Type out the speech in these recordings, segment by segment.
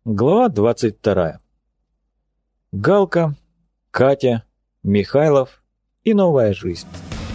Глава 22. Галка, Катя, Михайлов и новая жизнь.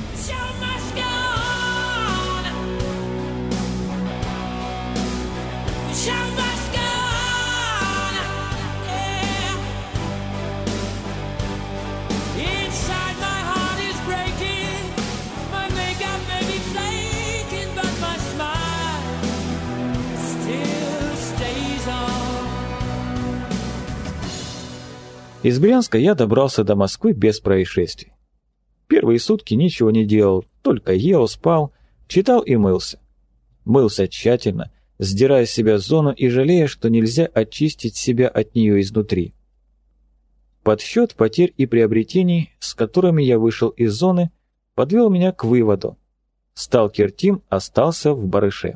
Из Брянска я добрался до Москвы без происшествий. Первые сутки ничего не делал, только ел, спал, читал и мылся. Мылся тщательно, сдирая с себя зону и жалея, что нельзя очистить себя от нее изнутри. Подсчет потерь и приобретений, с которыми я вышел из зоны, подвел меня к выводу. Сталкер Тим остался в барыше.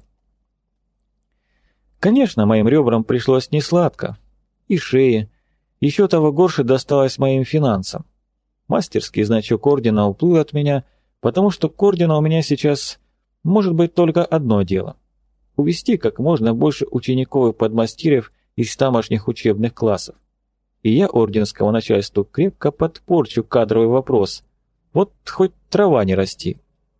Конечно, моим ребрам пришлось несладко. И шее. Еще того горше досталось моим финансам. Мастерский значок ордена уплыл от меня, потому что к ордену у меня сейчас может быть только одно дело — увести как можно больше учеников и подмастерьев из тамошних учебных классов. И я орденскому начальству крепко подпорчу кадровый вопрос. Вот хоть трава не расти.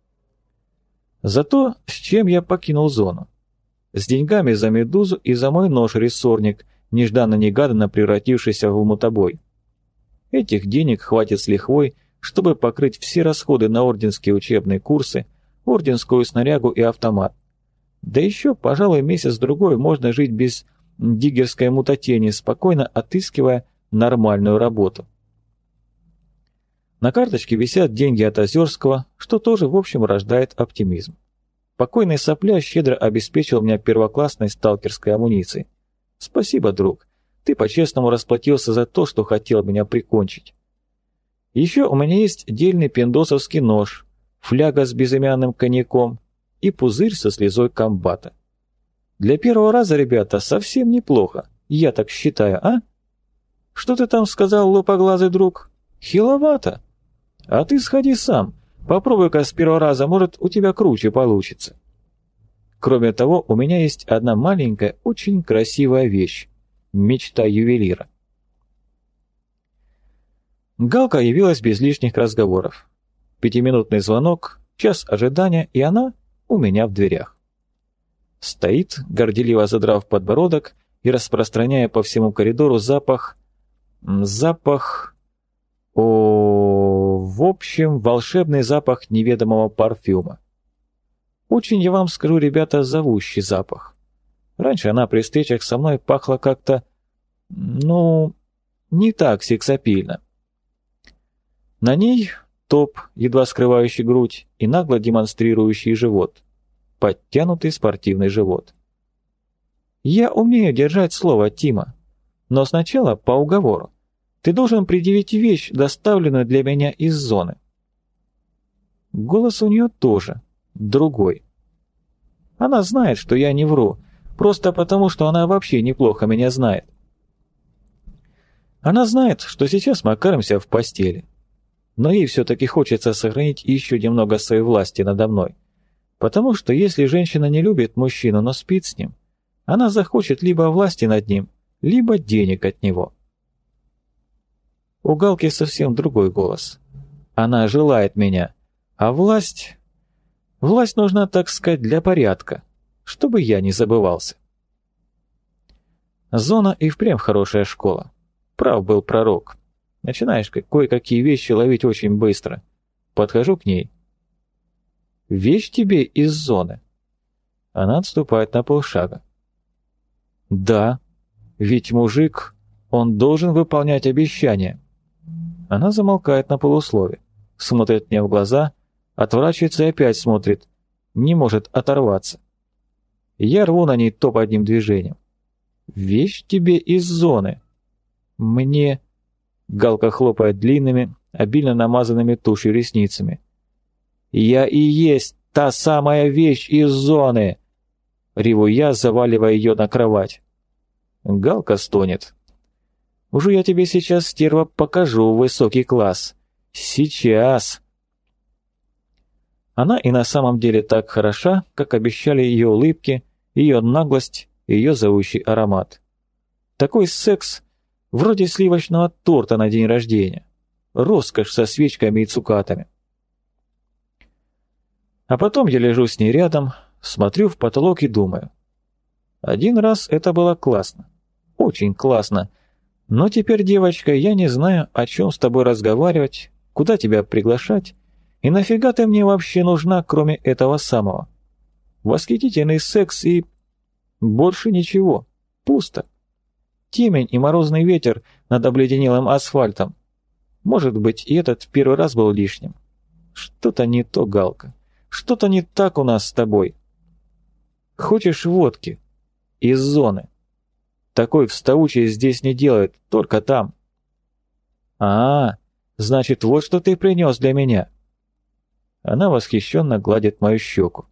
Зато с чем я покинул зону? С деньгами за медузу и за мой нож-рессорник, нежданно-негаданно превратившийся в мутобой. Этих денег хватит с лихвой, чтобы покрыть все расходы на орденские учебные курсы, орденскую снарягу и автомат. Да еще, пожалуй, месяц-другой можно жить без диггерской мутатени, спокойно отыскивая нормальную работу. На карточке висят деньги от Озерского, что тоже, в общем, рождает оптимизм. Покойный Сопля щедро обеспечил меня первоклассной сталкерской амуницией. Спасибо, друг. Ты по-честному расплатился за то, что хотел меня прикончить. Еще у меня есть дельный пиндосовский нож, фляга с безымянным коньяком и пузырь со слезой комбата. Для первого раза, ребята, совсем неплохо, я так считаю, а? Что ты там сказал, лопоглазый друг? Хиловато. А ты сходи сам, попробуй-ка с первого раза, может, у тебя круче получится. Кроме того, у меня есть одна маленькая, очень красивая вещь – мечта ювелира. Галка явилась без лишних разговоров. 5-минутный звонок, час ожидания, и она у меня в дверях. Стоит, горделиво задрав подбородок и распространяя по всему коридору запах... В общем, волшебный запах неведомого парфюма. Очень, я вам скажу, ребята, зовущий запах. Раньше она при встречах со мной пахла как-то, не так сексапильно. На ней топ, едва скрывающий грудь, и нагло демонстрирующий живот. Подтянутый спортивный живот. Я умею держать слово, Тима, но сначала по уговору. Ты должен предъявить вещь, доставленную для меня из зоны. Голос у нее тоже другой. Она знает, что я не вру, просто потому, что она вообще неплохо меня знает. Она знает, что сейчас мы окажемся в постели. Но ей все-таки хочется сохранить еще немного своей власти надо мной. Потому что если женщина не любит мужчину, но спит с ним, она захочет либо власти над ним, либо денег от него. У Галки совсем другой голос. Она желает меня, а власть... Власть нужна, так сказать, для порядка, чтобы я не забывался. Зона и впрямь хорошая школа. Прав был пророк. Начинаешь кое-какие вещи ловить очень быстро. Подхожу к ней. Вещь тебе из зоны. Она отступает на полшага. Да, ведь мужик, он должен выполнять обещания. Она замолкает на полуслове, смотрит мне в глаза, отворачивается и опять смотрит, не может оторваться. Я рву на ней топ одним движением. Вещь тебе из зоны. Мне... Галка хлопает длинными, обильно намазанными тушью ресницами. Я и есть та самая вещь из зоны. Реву я, заваливая ее на кровать. Галка стонет. Уже я тебе сейчас, стерва, покажу высокий класс. Сейчас. Она и на самом деле так хороша, как обещали ее улыбки, ее наглость, ее зовущий аромат. Такой секс вроде сливочного торта на день рождения. Роскошь со свечками и цукатами. А потом я лежу с ней рядом, смотрю в потолок и думаю. Один раз это было классно. Очень классно. Но теперь, девочка, я не знаю, о чем с тобой разговаривать, куда тебя приглашать, и нафига ты мне вообще нужна, кроме этого самого. Восхитительный секс и... больше ничего. Пусто. Темень и морозный ветер над обледенелым асфальтом. Может быть, и этот в первый раз был лишним. Что-то не то, Галка. Что-то не так у нас с тобой. Хочешь водки? Из зоны. Такой вставучий здесь не делают, только там. Значит, вот что ты принес для меня. Она восхищенно гладит мою щеку.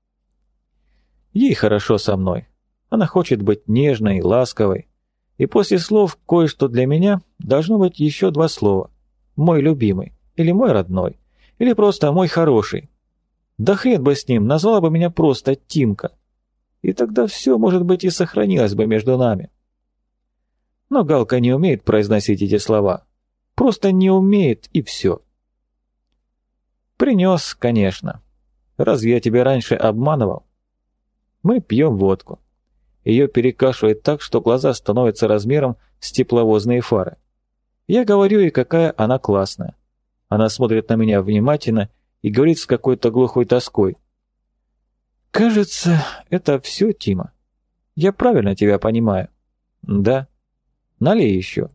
Ей хорошо со мной. Она хочет быть нежной и ласковой. И после слов «кое-что для меня» должно быть еще два слова. Мой любимый, или мой родной, или просто мой хороший. Да хрен бы с ним, назвала бы меня просто Тимка. И тогда все, может быть, и сохранилось бы между нами. Но Галка не умеет произносить эти слова. Просто не умеет, и все. Принес, конечно. Разве я тебя раньше обманывал? Мы пьем водку. Ее перекашивает так, что глаза становятся размером с тепловозные фары. Я говорю ей, какая она классная. Она смотрит на меня внимательно и говорит с какой-то глухой тоской. «Кажется, это все, Тима. Я правильно тебя понимаю?» «Да. Налей еще».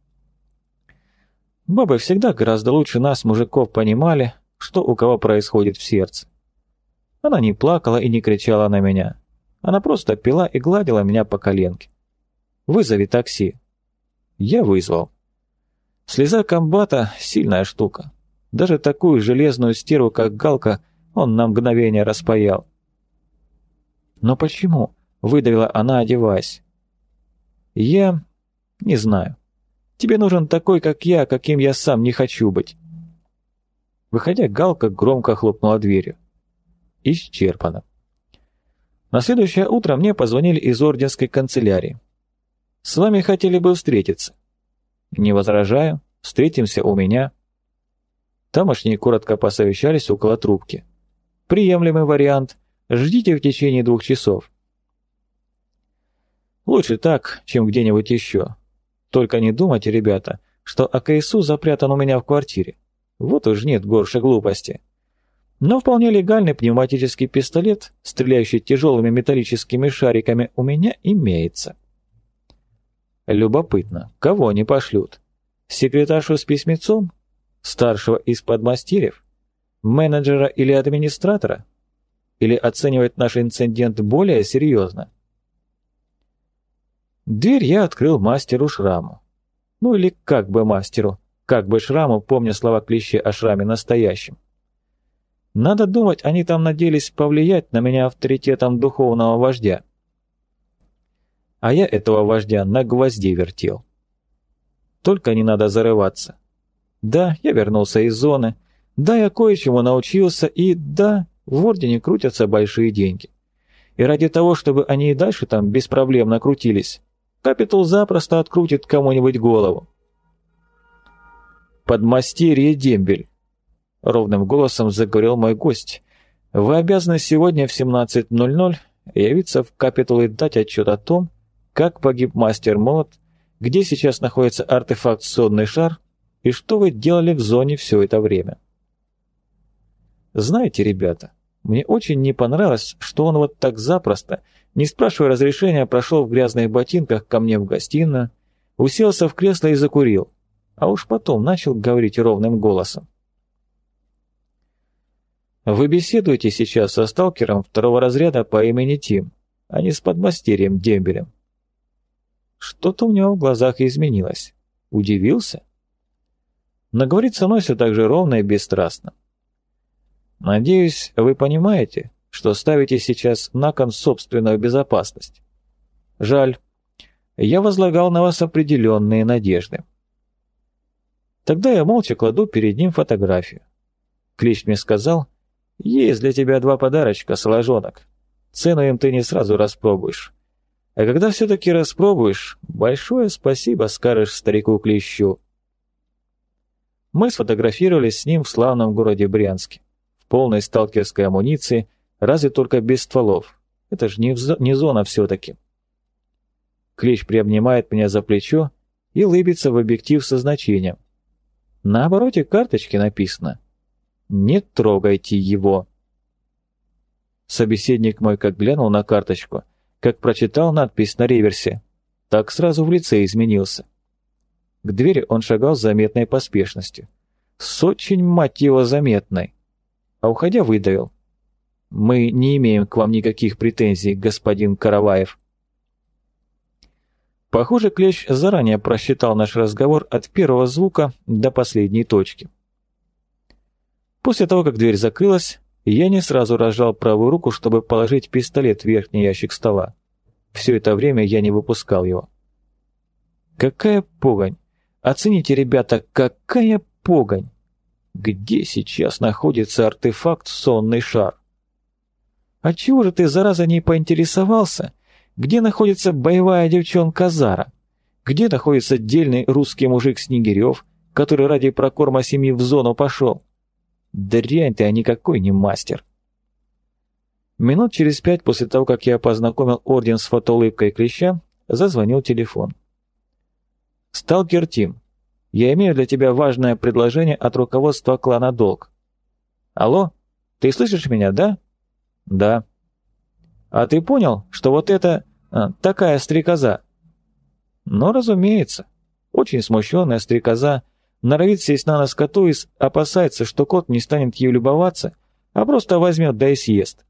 Бабы всегда гораздо лучше нас, мужиков, понимали, что у кого происходит в сердце. Она не плакала и не кричала на меня. Она просто пила и гладила меня по коленке. «Вызови такси». Я вызвал. Слеза комбата — сильная штука. Даже такую железную стерву, как Галка, он на мгновение распаял. «Но почему?» — выдавила она, одеваясь. «Я... не знаю. Тебе нужен такой, как я, каким я сам не хочу быть». Выходя, Галка громко хлопнула дверью. Исчерпано. На следующее утро мне позвонили из орденской канцелярии. «С вами хотели бы встретиться». «Не возражаю. Встретимся у меня». Тамошние коротко посовещались около трубки. «Приемлемый вариант. Ждите в течение 2 часов». Лучше так, чем где-нибудь еще. Только не думайте, ребята, что АКСУ запрятан у меня в квартире. Вот уж нет горше глупости. Но вполне легальный пневматический пистолет, стреляющий тяжелыми металлическими шариками, у меня имеется. Любопытно, кого они пошлют? Секретаршу с письмецом? Старшего из подмастерьев? Менеджера или администратора? Или оценивать наш инцидент более серьезно? Дверь я открыл мастеру Шраму. Ну или как бы мастеру, как бы Шраму, помня слова клише о Шраме настоящем. Надо думать, они там надеялись повлиять на меня авторитетом духовного вождя. А я этого вождя на гвозди вертел. Только не надо зарываться. Да, я вернулся из зоны. Да, я кое-чему научился. И да, в Ордене крутятся большие деньги. И ради того, чтобы они и дальше там беспроблемно крутились, Капитул запросто открутит кому-нибудь голову. «Подмастерье Дембель», — ровным голосом заговорил мой гость, — «вы обязаны сегодня в 17:00 явиться в Капитул и дать отчет о том, как погиб мастер Молот, где сейчас находится артефакт «Сонный шар» и что вы делали в зоне все это время». Знаете, ребята, мне очень не понравилось, что он вот так запросто, не спрашивая разрешения, прошел в грязных ботинках ко мне в гостиную, уселся в кресло и закурил, а уж потом начал говорить ровным голосом. «Вы беседуете сейчас со сталкером 2-го разряда по имени Тим, а не с подмастерьем Дембелем». Что-то у него в глазах изменилось. Удивился? Но говорит со мной все так же ровно и бесстрастно. «Надеюсь, вы понимаете, что ставите сейчас на кон собственную безопасность. Жаль, я возлагал на вас определенные надежды». Тогда я молча кладу перед ним фотографию. Клещ мне сказал: «Есть для тебя 2 подарочка, соложонок. Цену им ты не сразу распробуешь. А когда все-таки распробуешь, большое спасибо скажешь старику Клещу. Мы сфотографировались с ним в славном городе Брянске, в полной сталкерской амуниции, разве только без стволов. Это же не зона все-таки. Клещ приобнимает меня за плечо и лыбится в объектив со значением. На обороте карточки написано «Не трогайте его». Собеседник мой как глянул на карточку, как прочитал надпись на реверсе, так сразу в лице изменился. К двери он шагал с заметной поспешностью. С очень, мать его, заметной. А уходя выдавил. «Мы не имеем к вам никаких претензий, господин Караваев». Похоже, Клещ заранее просчитал наш разговор от первого звука до последней точки. После того, как дверь закрылась, я не сразу разжал правую руку, чтобы положить пистолет в верхний ящик стола. Все это время я не выпускал его. Какая погонь! Оцените, ребята, какая погонь! Где сейчас находится артефакт «Сонный шар»? Отчего же ты, зараза, не поинтересовался, где находится боевая девчонка Зара? Где находится дельный русский мужик Снегирев, который ради прокорма семьи в зону пошел? Дрянь ты, а никакой не мастер. Минут через 5 после того, как я познакомил орден с фотоулыбкой Клеща, зазвонил телефон. «Сталкер Тим, я имею для тебя важное предложение от руководства клана Долг». «Алло, ты слышишь меня, да?» «Да». «А ты понял, что вот это такая стрекоза?» «Ну, разумеется. Очень смущенная стрекоза норовит сесть на нос коту и опасается, что кот не станет ею любоваться, а просто возьмет да и съест».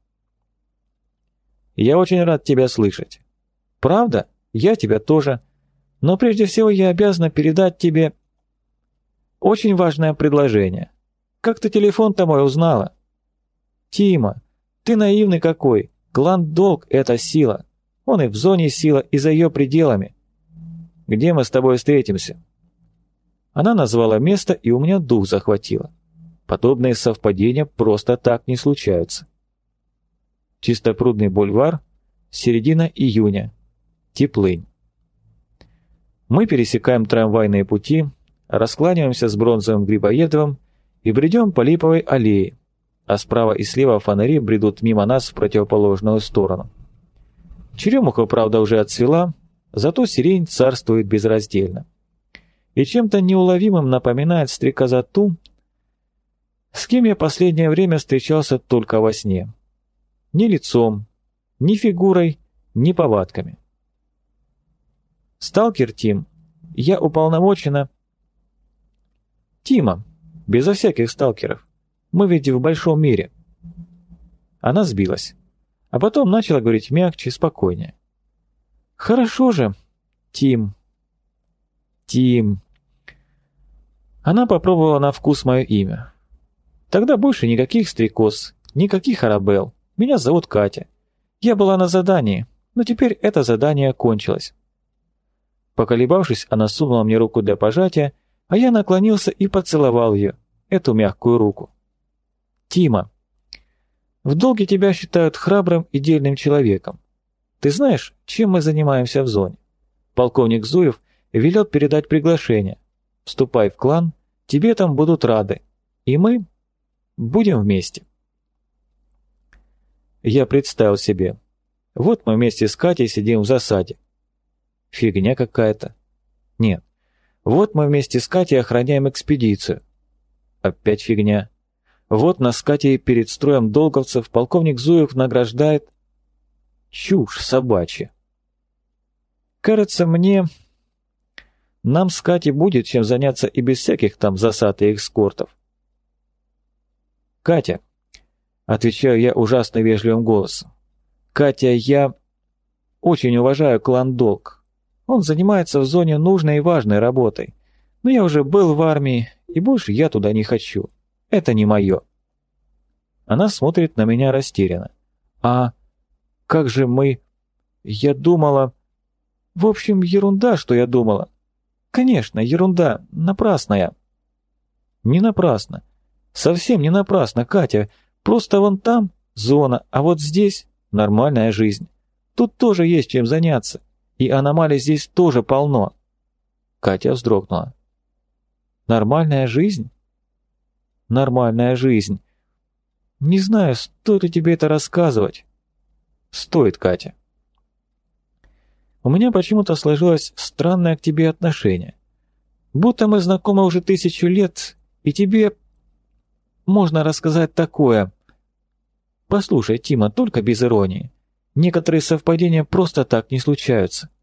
«Я очень рад тебя слышать». «Правда? Я тебя тоже. Но прежде всего я обязана передать тебе очень важное предложение. Как ты телефон-то мой узнала?» «Тима, ты наивный какой. Клан Долг — это сила. Он и в зоне сила, и за ее пределами. Где мы с тобой встретимся?» Она назвала место, и у меня дух захватило. Подобные совпадения просто так не случаются. Чистопрудный бульвар, середина июня. Теплынь. Мы пересекаем трамвайные пути, раскланиваемся с Бронзовым Грибоедовым и бредем по Липовой аллее, а справа и слева фонари бредут мимо нас в противоположную сторону. Черемуха, правда, уже отцвела, зато сирень царствует безраздельно. И чем-то неуловимым напоминает стрекоза ту, с кем я последнее время встречался только во сне. Ни лицом, ни фигурой, ни повадками. «Сталкер Тим, я уполномочена...» «Тима, безо всяких сталкеров. Мы ведь в большом мире». Она сбилась, а потом начала говорить мягче и спокойнее. «Хорошо же, Тим. Тим...» Она попробовала на вкус мое имя. «Тогда больше никаких стрекоз, никаких арабелл. Меня зовут Катя. Я была на задании, но теперь это задание кончилось». Поколебавшись, она сунула мне руку для пожатия, а я наклонился и поцеловал ее, эту мягкую руку. «Тима, в Долге тебя считают храбрым и дельным человеком. Ты знаешь, чем мы занимаемся в зоне? Полковник Зуев велел передать приглашение. Вступай в клан, тебе там будут рады, и мы будем вместе». Я представил себе. Вот мы вместе с Катей сидим в засаде. Фигня какая-то. Нет. Вот мы вместе с Катей охраняем экспедицию. Опять фигня. Вот нас с Катей перед строем долговцев полковник Зуев награждает. Чушь собачья. Кажется мне, нам с Катей будет чем заняться и без всяких там засад и эскортов. «Катя», — отвечаю я ужасно вежливым голосом, «Катя, я очень уважаю клан Долг. Он занимается в зоне нужной и важной работой. Но я уже был в армии, и больше я туда не хочу. Это не мое». Она смотрит на меня растерянно. «А как же мы...» «Я думала...» «В общем, ерунда, что я думала». «Конечно, ерунда, напрасная». «Не напрасно. Совсем не напрасно, Катя. Просто вон там зона, а вот здесь нормальная жизнь. Тут тоже есть чем заняться, и аномалий здесь тоже полно». Катя вздрогнула. «Нормальная жизнь?» «Нормальная жизнь. Не знаю, стоит ли тебе это рассказывать». «Стоит, Катя». «У меня почему-то сложилось странное к тебе отношение. Будто мы знакомы уже 1000 лет, и тебе можно рассказать такое. Послушай, Тима, только без иронии. Некоторые совпадения просто так не случаются.